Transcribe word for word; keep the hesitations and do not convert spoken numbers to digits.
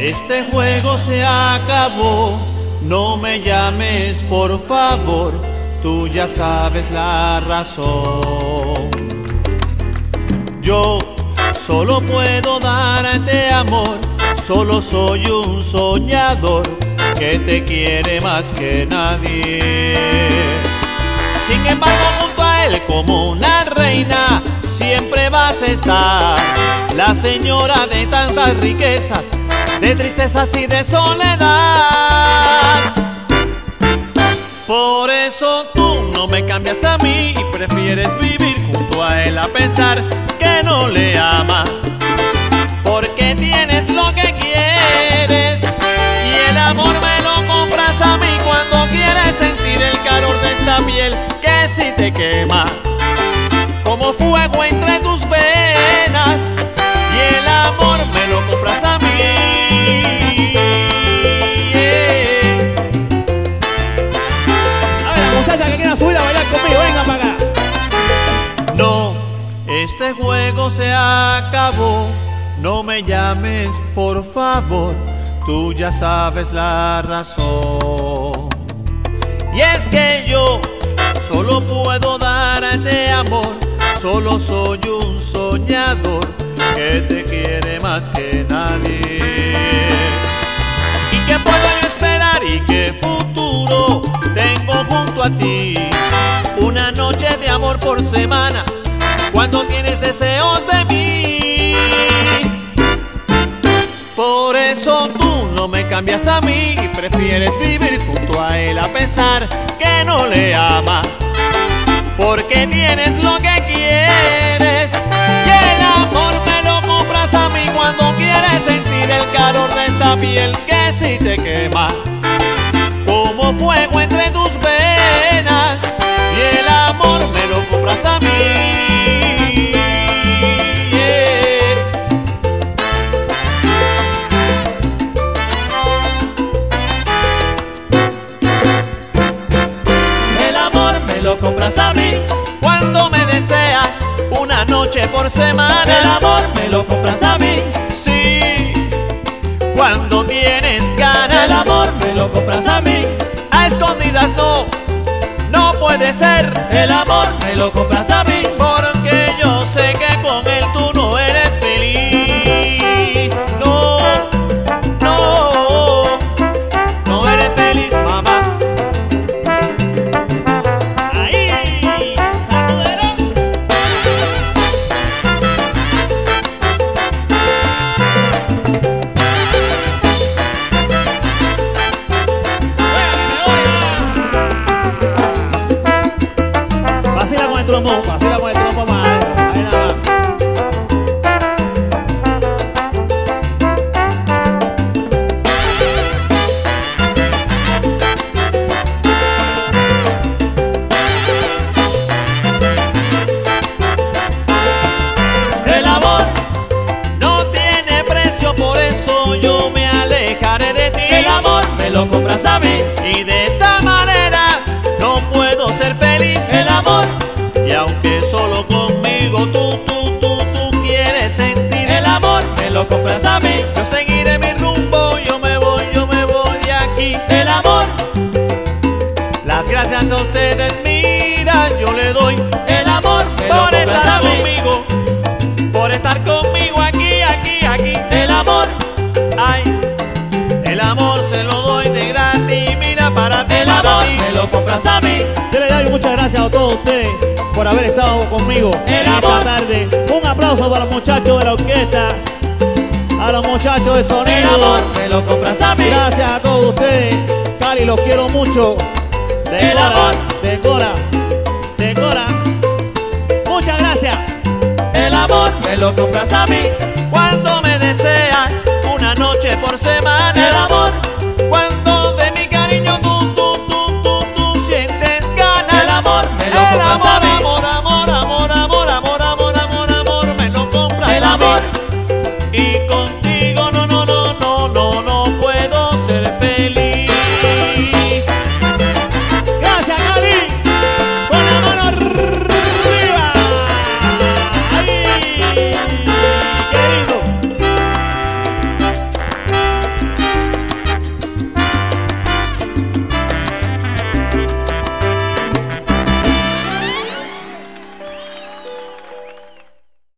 Este juego se acabó, no me llames por favor, tú ya sabes la razón. Yo solo puedo darte amor, solo soy un soñador que te quiere más que nadie. Sin embargo, junto a él como una reina siempre vas a estar, la señora de tantas riquezas, de tristezas y de soledad. Por eso tú no me cambias a mí y prefieres vivir junto a él a pesar que no le amas, porque tienes lo que quieres y el amor me lo compras a mí cuando quieres sentir el calor de esta piel que si te quema como fuego entre tus venas, y el amor me lo compras a mí. A ver, la muchacha que quiera subir a bailar conmigo, venga para acá. No, este juego se acabó, no me llames por favor, tú ya sabes la razón. Y es que yo solo puedo darte amor, solo soy un soñador que te quiere más que nadie. ¿Y qué puedo yo esperar y qué futuro tengo junto a ti? Una noche de amor por semana cuando tienes deseos de mí. Por eso tú no me cambias a mí y prefieres vivir junto a él a pesar que no le amas, porque tienes lo que quieres y el amor me lo compras a mí cuando quieres sentir el calor de esta piel que si te quema como fuego entre tus venas, y el amor me lo compras a mí. Lo compras a mí cuando me deseas una noche por semana. El amor me lo compras a mí. Sí, cuando tienes ganas. El amor me lo compras a mí. A escondidas no, no puede ser. El amor me lo compras a mí. Porque yo sé que con él tú no eres feliz. No, no, no eres feliz, mamá. Vacila con el trompo, vacila con el trompo más. Ahí nada más. El amor no tiene precio, por eso yo me alejaré de ti. El amor me lo compras a mí. Y de esa manera no puedo ser feliz. El amor, y aunque solo conmigo tú, tú, tú, tú quieres sentir el amor me lo compras a mí. yo seguiré mi rumbo, yo me voy, yo me voy de aquí. El amor, Las gracias a ustedes, mira, yo le doy el amor me lo por compras a estar mí. conmigo, por estar conmigo aquí, aquí, aquí. El amor, Ay, el amor se lo doy de gratis, mira, para ti, el para amor ti. me lo compras a mí. Yo le doy muchas gracias a todos ustedes por haber estado conmigo El en esta amor. tarde. Un aplauso para los muchachos de la orquesta, a los muchachos de El sonido. amor me lo compras a mí. Gracias a todos ustedes. Cali, los quiero mucho. El Decora, amor. decora, decora. Muchas gracias. El amor me lo compras a mí. Cuando me deseas una noche por semana. El amor